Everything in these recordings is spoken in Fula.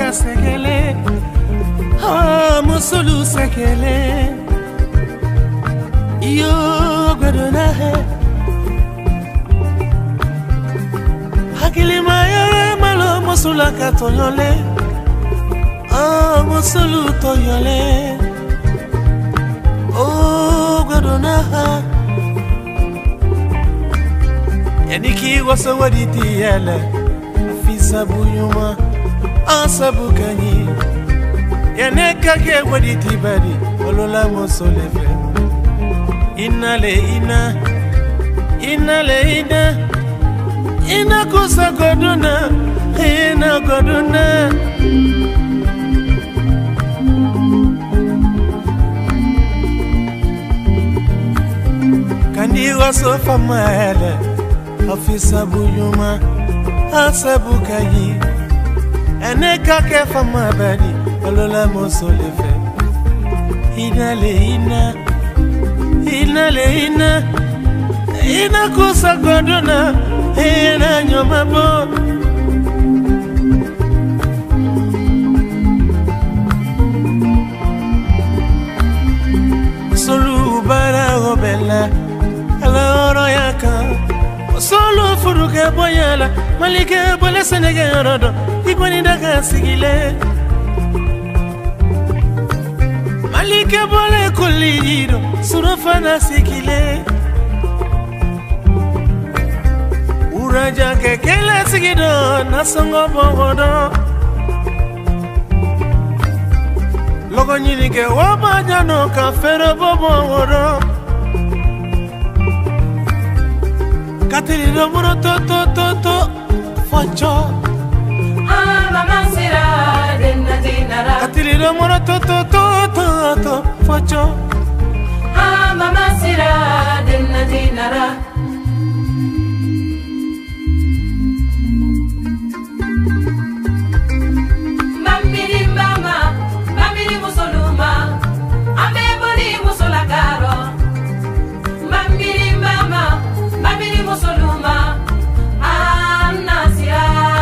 ka segele ah musulu segele yo godona he hakili mayore malo musula ka toyole ah musulu toyole oh godona yaniki wasawaditi yala afisabu yuma asabu kanyi yaneka ke waditi bari olola mosolefe inale ina kusa goduna ina goduna kandi wasofa mala afisa buyuma asabu kayi aneka ke fama bari olola mosolefe inale ina kusa goduna ina nyoma bo solu bara obela ala oro yaka solo furuke boyala malike bole senege rodo igoni daga sigile malike bole kulido surafana sikile uraja kekele sigido nasongo bogodo logo nyini ke wabajano kafero bobogodo Katili do muro to focho ah mama sira denna dinara Katili do muro to focho ah mama sira denna dinara mamiri musoluma ambe boni musolakaro mamiri musoluma anasira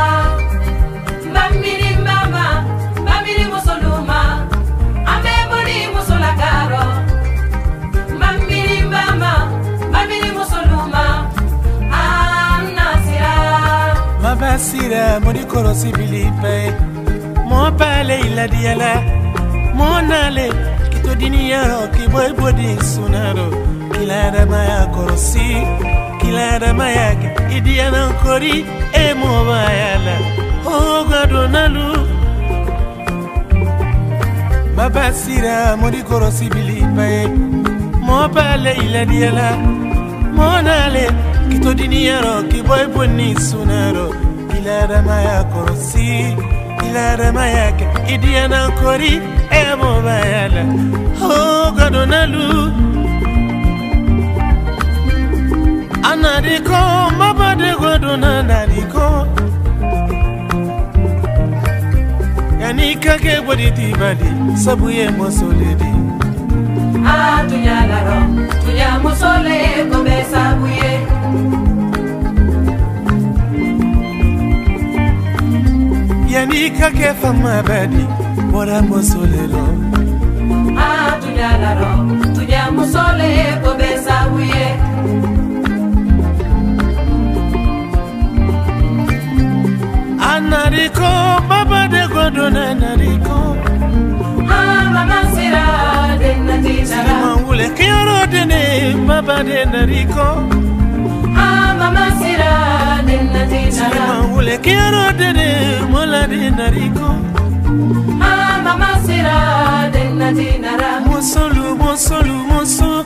mamiri musoluma ambe boni musolakaro mamiri musoluma anasira mabasira mori korosi bilipe mo pale ila diala mo nale kito diniyaro ki boy bodi sunaro kilara maya korosi kilara maya idiana kori e mo bayala oh gadonalu mabasira mori korosi bilipe mo pale ila diala mo nale kito diniyaro ki boy bodi sunaro kilara maya korosi Kilara mayake idiana kori emo bayala oh gadonalu anadiko mabade godona nadiko yanika ke boditi bali sabuye mosoledi ah tunyalaro tunya mosole kombe sabuye Yanika ke fama badi bora mosolero ah tunyalaro tunya mosole kombe sabuye anariko baba de godona nariko ah mama sira denna dinara mangule kioro dene baba de nariko ah mama sira denna dinara mangule kioro dene mola de nariko ah mama sira denna dinara mosolu